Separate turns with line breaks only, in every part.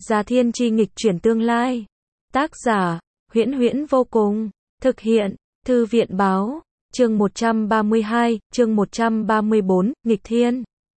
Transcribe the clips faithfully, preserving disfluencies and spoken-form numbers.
Già Thiên Chi nghịch chuyển tương lai. Tác giả, Huyễn Huyễn vô cùng. Thực hiện, Thư viện báo. Chương một trăm ba mươi hai, chương một trăm ba mươi bốn, nghịch thiên.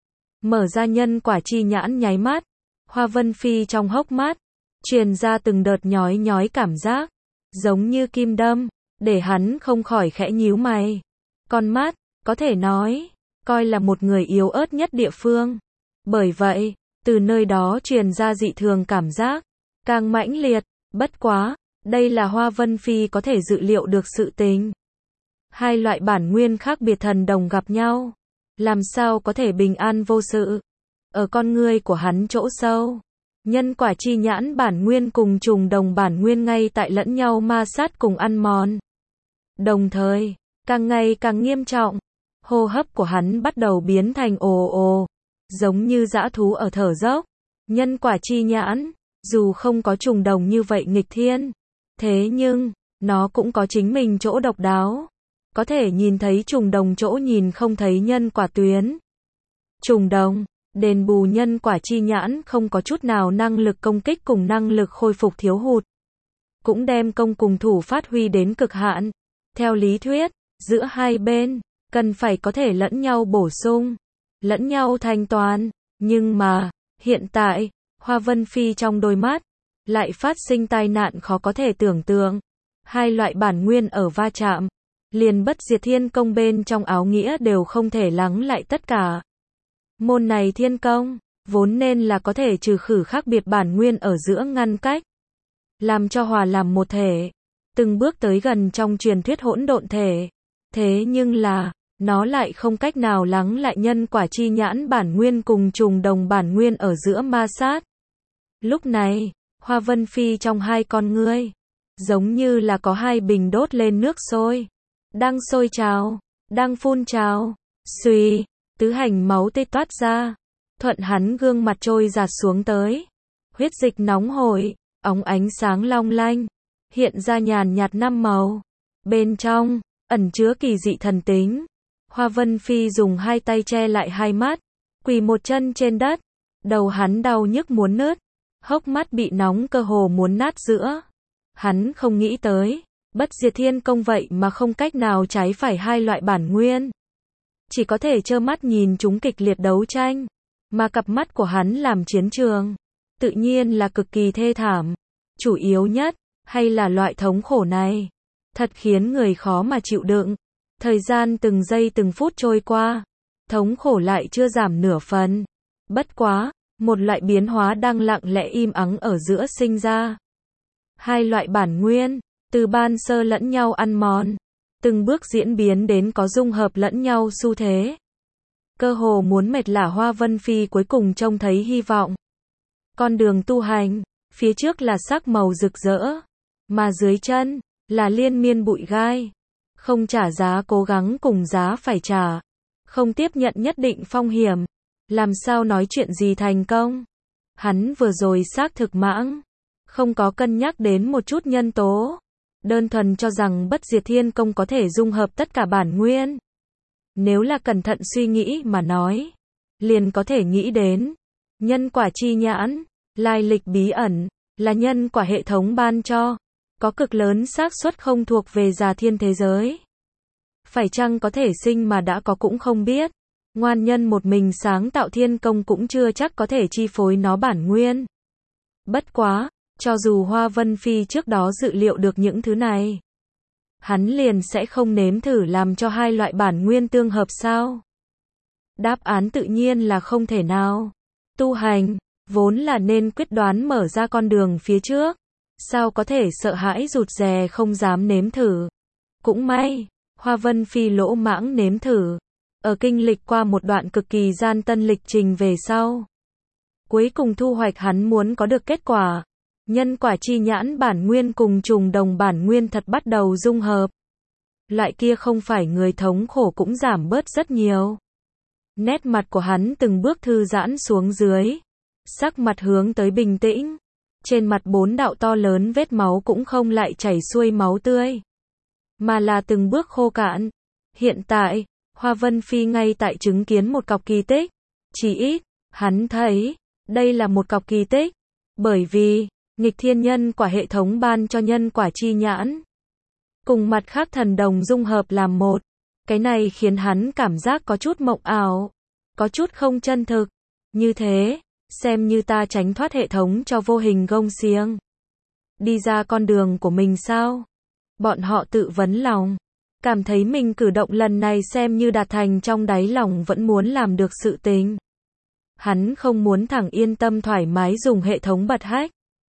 Mở ra nhân quả chi nhãn nháy mắt. Hoa Vân Phi trong hốc mắt, truyền ra từng đợt nhói nhói cảm giác, giống như kim đâm, để hắn không khỏi khẽ nhíu mày. Con mắt, có thể nói, coi là một người yếu ớt nhất địa phương. Bởi vậy, từ nơi đó truyền ra dị thường cảm giác, càng mãnh liệt, bất quá, đây là Hoa Vân Phi có thể dự liệu được sự tình. Hai loại bản nguyên khác biệt thần đồng gặp nhau, làm sao có thể bình an vô sự. Ở con ngươi của hắn chỗ sâu, nhân quả chi nhãn bản nguyên cùng trùng đồng bản nguyên ngay tại lẫn nhau ma sát cùng ăn mòn. Đồng thời, càng ngày càng nghiêm trọng, hô hấp của hắn bắt đầu biến thành ồ ồ, giống như dã thú ở thở dốc. Nhân quả chi nhãn, dù không có trùng đồng như vậy nghịch thiên, thế nhưng, nó cũng có chính mình chỗ độc đáo. Có thể nhìn thấy trùng đồng chỗ nhìn không thấy nhân quả tuyến. Trùng đồng, đền bù nhân quả chi nhãn không có chút nào năng lực công kích cùng năng lực khôi phục thiếu hụt. Cũng đem công cùng thủ phát huy đến cực hạn. Theo lý thuyết, giữa hai bên, cần phải có thể lẫn nhau bổ sung, lẫn nhau thanh toán. Nhưng mà, hiện tại, Hoa Vân Phi trong đôi mắt, lại phát sinh tai nạn khó có thể tưởng tượng. Hai loại bản nguyên ở va chạm, liền bất diệt thiên công bên trong áo nghĩa đều không thể lắng lại tất cả. Môn này thiên công, vốn nên là có thể trừ khử khác biệt bản nguyên ở giữa ngăn cách, làm cho hòa làm một thể, từng bước tới gần trong truyền thuyết hỗn độn thể. Thế nhưng là, nó lại không cách nào lắng lại nhân quả chi nhãn bản nguyên cùng trùng đồng bản nguyên ở giữa ma sát. Lúc này, Hoa Vân Phi trong hai con ngươi, giống như là có hai bình đốt lên nước sôi, đang sôi trào, đang phun trào, suy, tứ hành máu tê toát ra, thuận hắn gương mặt trôi dạt xuống tới. Huyết dịch nóng hổi, óng ánh sáng long lanh, hiện ra nhàn nhạt năm màu. Bên trong, ẩn chứa kỳ dị thần tính. Hoa Vân Phi dùng hai tay che lại hai mắt, quỳ một chân trên đất, đầu hắn đau nhức muốn nứt, hốc mắt bị nóng cơ hồ muốn nát giữa. Hắn không nghĩ tới, bất diệt thiên công vậy mà không cách nào trái phải hai loại bản nguyên. Chỉ có thể trơ mắt nhìn chúng kịch liệt đấu tranh, mà cặp mắt của hắn làm chiến trường, tự nhiên là cực kỳ thê thảm. Chủ yếu nhất, hay là loại thống khổ này, thật khiến người khó mà chịu đựng. Thời gian từng giây từng phút trôi qua, thống khổ lại chưa giảm nửa phần. Bất quá, một loại biến hóa đang lặng lẽ im ắng ở giữa sinh ra. Hai loại bản nguyên, từ ban sơ lẫn nhau ăn mòn, từng bước diễn biến đến có dung hợp lẫn nhau xu thế. Cơ hồ muốn mệt lả Hoa Vân Phi cuối cùng trông thấy hy vọng. Con đường tu hành, phía trước là sắc màu rực rỡ, mà dưới chân, là liên miên bụi gai. Không trả giá cố gắng cùng giá phải trả, không tiếp nhận nhất định phong hiểm, làm sao nói chuyện gì thành công. Hắn vừa rồi xác thực mãng, không có cân nhắc đến một chút nhân tố, đơn thuần cho rằng bất diệt thiên công có thể dung hợp tất cả bản nguyên. Nếu là cẩn thận suy nghĩ mà nói, liền có thể nghĩ đến, nhân quả chi nhãn, lai lịch bí ẩn, là nhân quả hệ thống ban cho, có cực lớn xác suất không thuộc về Già Thiên thế giới. Phải chăng có thể sinh mà đã có cũng không biết. Ngoan nhân một mình sáng tạo thiên công cũng chưa chắc có thể chi phối nó bản nguyên. Bất quá, cho dù Hoa Vân Phi trước đó dự liệu được những thứ này, hắn liền sẽ không nếm thử làm cho hai loại bản nguyên tương hợp sao? Đáp án tự nhiên là không thể nào. Tu hành, vốn là nên quyết đoán mở ra con đường phía trước. Sao có thể sợ hãi rụt rè không dám nếm thử? Cũng may, Hoa Vân Phi lỗ mãng nếm thử. Ở kinh lịch qua một đoạn cực kỳ gian tân lịch trình về sau, cuối cùng thu hoạch hắn muốn có được kết quả. Nhân quả chi nhãn bản nguyên cùng trùng đồng bản nguyên thật bắt đầu dung hợp. Loại kia không phải người thống khổ cũng giảm bớt rất nhiều. Nét mặt của hắn từng bước thư giãn xuống dưới, sắc mặt hướng tới bình tĩnh. Trên mặt bốn đạo to lớn vết máu cũng không lại chảy xuôi máu tươi, mà là từng bước khô cạn. Hiện tại, Hoa Vân Phi ngay tại chứng kiến một cọc kỳ tích. Chỉ ít, hắn thấy, đây là một cọc kỳ tích. Bởi vì, nghịch thiên nhân quả hệ thống ban cho nhân quả chi nhãn. Cùng mặt khác thần đồng dung hợp làm một. Cái này khiến hắn cảm giác có chút mộng ảo. Có chút không chân thực. Như thế, xem như ta tránh thoát hệ thống cho vô hình gông xiềng. Đi ra con đường của mình sao? Bọn họ tự vấn lòng. Cảm thấy mình cử động lần này xem như đạt thành trong đáy lòng vẫn muốn làm được sự tình. Hắn không muốn thẳng yên tâm thoải mái dùng hệ thống bật hack.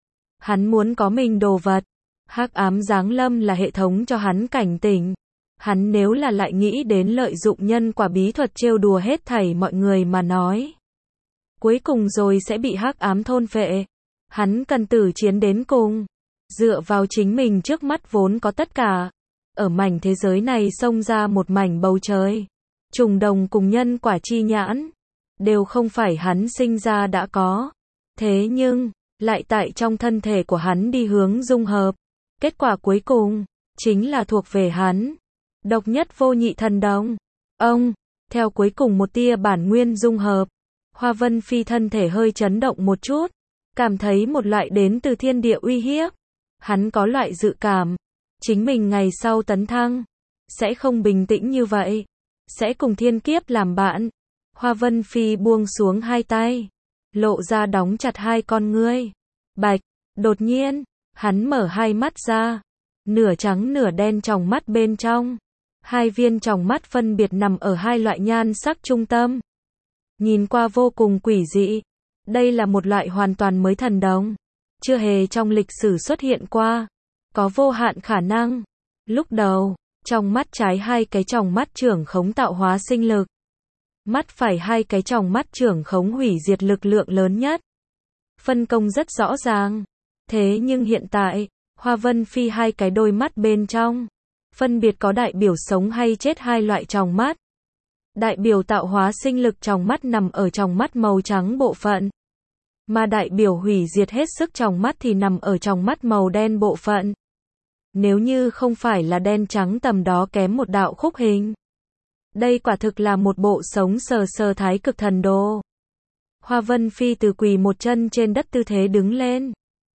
Hắn muốn có mình đồ vật. Hắc ám giáng lâm là hệ thống cho hắn cảnh tỉnh. Hắn nếu là lại nghĩ đến lợi dụng nhân quả bí thuật trêu đùa hết thảy mọi người mà nói. Cuối cùng rồi sẽ bị hắc ám thôn phệ. Hắn cần tử chiến đến cùng. Dựa vào chính mình trước mắt vốn có tất cả. Ở mảnh thế giới này xông ra một mảnh bầu trời. Trùng đồng cùng nhân quả chi nhãn. Đều không phải hắn sinh ra đã có. Thế nhưng, lại tại trong thân thể của hắn đi hướng dung hợp. Kết quả cuối cùng, chính là thuộc về hắn. Độc nhất vô nhị thần đồng. Ông, theo cuối cùng một tia bản nguyên dung hợp. Hoa Vân Phi thân thể hơi chấn động một chút. Cảm thấy một loại đến từ thiên địa uy hiếp. Hắn có loại dự cảm. Chính mình ngày sau tấn thăng. Sẽ không bình tĩnh như vậy. Sẽ cùng thiên kiếp làm bạn. Hoa Vân Phi buông xuống hai tay. Lộ ra đóng chặt hai con ngươi. Bạch. Đột nhiên, hắn mở hai mắt ra. Nửa trắng nửa đen tròng mắt bên trong. Hai viên tròng mắt phân biệt nằm ở hai loại nhan sắc trung tâm. Nhìn qua vô cùng quỷ dị. Đây là một loại hoàn toàn mới thần đồng. Chưa hề trong lịch sử xuất hiện qua. Có vô hạn khả năng. Lúc đầu, trong mắt trái hai cái tròng mắt trưởng khống tạo hóa sinh lực. Mắt phải hai cái tròng mắt trưởng khống hủy diệt lực lượng lớn nhất. Phân công rất rõ ràng. Thế nhưng hiện tại, Hoa Vân Phi hai cái đôi mắt bên trong. Phân biệt có đại biểu sống hay chết hai loại tròng mắt. Đại biểu tạo hóa sinh lực tròng mắt nằm ở tròng mắt màu trắng bộ phận. Mà đại biểu hủy diệt hết sức tròng mắt thì nằm ở tròng mắt màu đen bộ phận. Nếu như không phải là đen trắng tầm đó kém một đạo khúc hình. Đây quả thực là một bộ sống sờ sờ thái cực thần đồ. Hoa Vân Phi từ quỳ một chân trên đất tư thế đứng lên.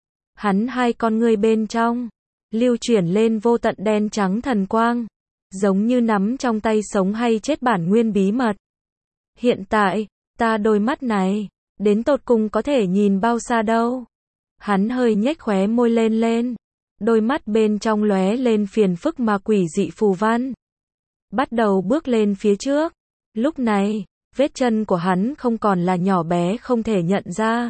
Hắn hai con ngươi bên trong. Lưu chuyển lên vô tận đen trắng thần quang. Giống như nắm trong tay sống hay chết bản nguyên bí mật. Hiện tại, ta đôi mắt này. Đến tột cùng có thể nhìn bao xa đâu. Hắn hơi nhếch khóe môi lên lên. Đôi mắt bên trong lóe lên phiền phức mà quỷ dị phù văn. Bắt đầu bước lên phía trước. Lúc này, vết chân của hắn không còn là nhỏ bé không thể nhận ra.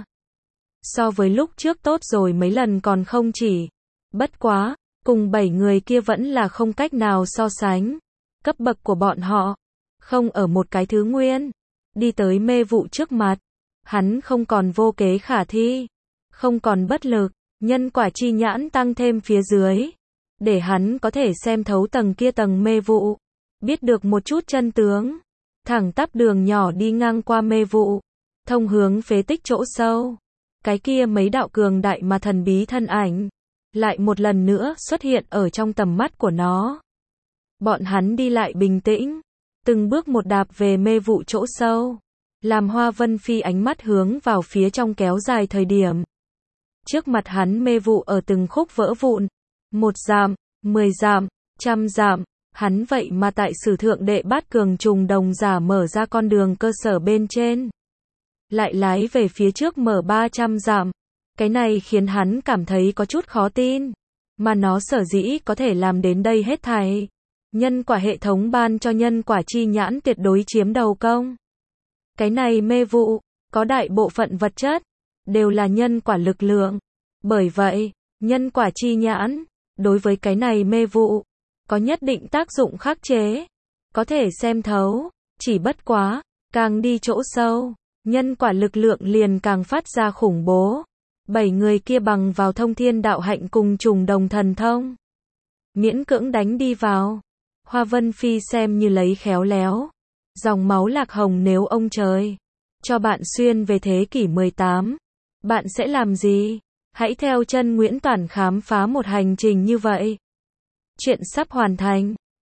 So với lúc trước tốt rồi mấy lần còn không chỉ. Bất quá, cùng bảy người kia vẫn là không cách nào so sánh. Cấp bậc của bọn họ, không ở một cái thứ nguyên. Đi tới mê vụ trước mặt. Hắn không còn vô kế khả thi. Không còn bất lực. Nhân quả chi nhãn tăng thêm phía dưới. Để hắn có thể xem thấu tầng kia tầng mê vụ. Biết được một chút chân tướng. Thẳng tắp đường nhỏ đi ngang qua mê vụ. Thông hướng phế tích chỗ sâu. Cái kia mấy đạo cường đại mà thần bí thân ảnh. Lại một lần nữa xuất hiện ở trong tầm mắt của nó. Bọn hắn đi lại bình tĩnh. Từng bước một đạp về mê vụ chỗ sâu. Làm Hoa Vân Phi ánh mắt hướng vào phía trong kéo dài thời điểm. Trước mặt hắn mê vụ ở từng khúc vỡ vụn. Một dặm, mười dặm, trăm dặm. Hắn vậy mà tại sử thượng đệ bát cường trùng đồng giả mở ra con đường cơ sở bên trên. Lại lái về phía trước mở ba trăm dặm. Cái này khiến hắn cảm thấy có chút khó tin. Mà nó sở dĩ có thể làm đến đây hết thảy. Nhân quả hệ thống ban cho nhân quả chi nhãn tuyệt đối chiếm đầu công. Cái này mê vụ, có đại bộ phận vật chất, đều là nhân quả lực lượng. Bởi vậy, nhân quả chi nhãn, đối với cái này mê vụ, có nhất định tác dụng khắc chế. Có thể xem thấu, chỉ bất quá, càng đi chỗ sâu, nhân quả lực lượng liền càng phát ra khủng bố. Bảy người kia bằng vào thông thiên đạo hạnh cùng trùng đồng thần thông. Miễn cưỡng đánh đi vào. Hoa Vân Phi xem như lấy khéo léo. Dòng máu lạc hồng nếu ông trời cho bạn xuyên về thế kỷ mười tám, bạn sẽ làm gì? Hãy theo chân Nguyễn Toản khám phá một hành trình như vậy. Chuyện sắp hoàn thành.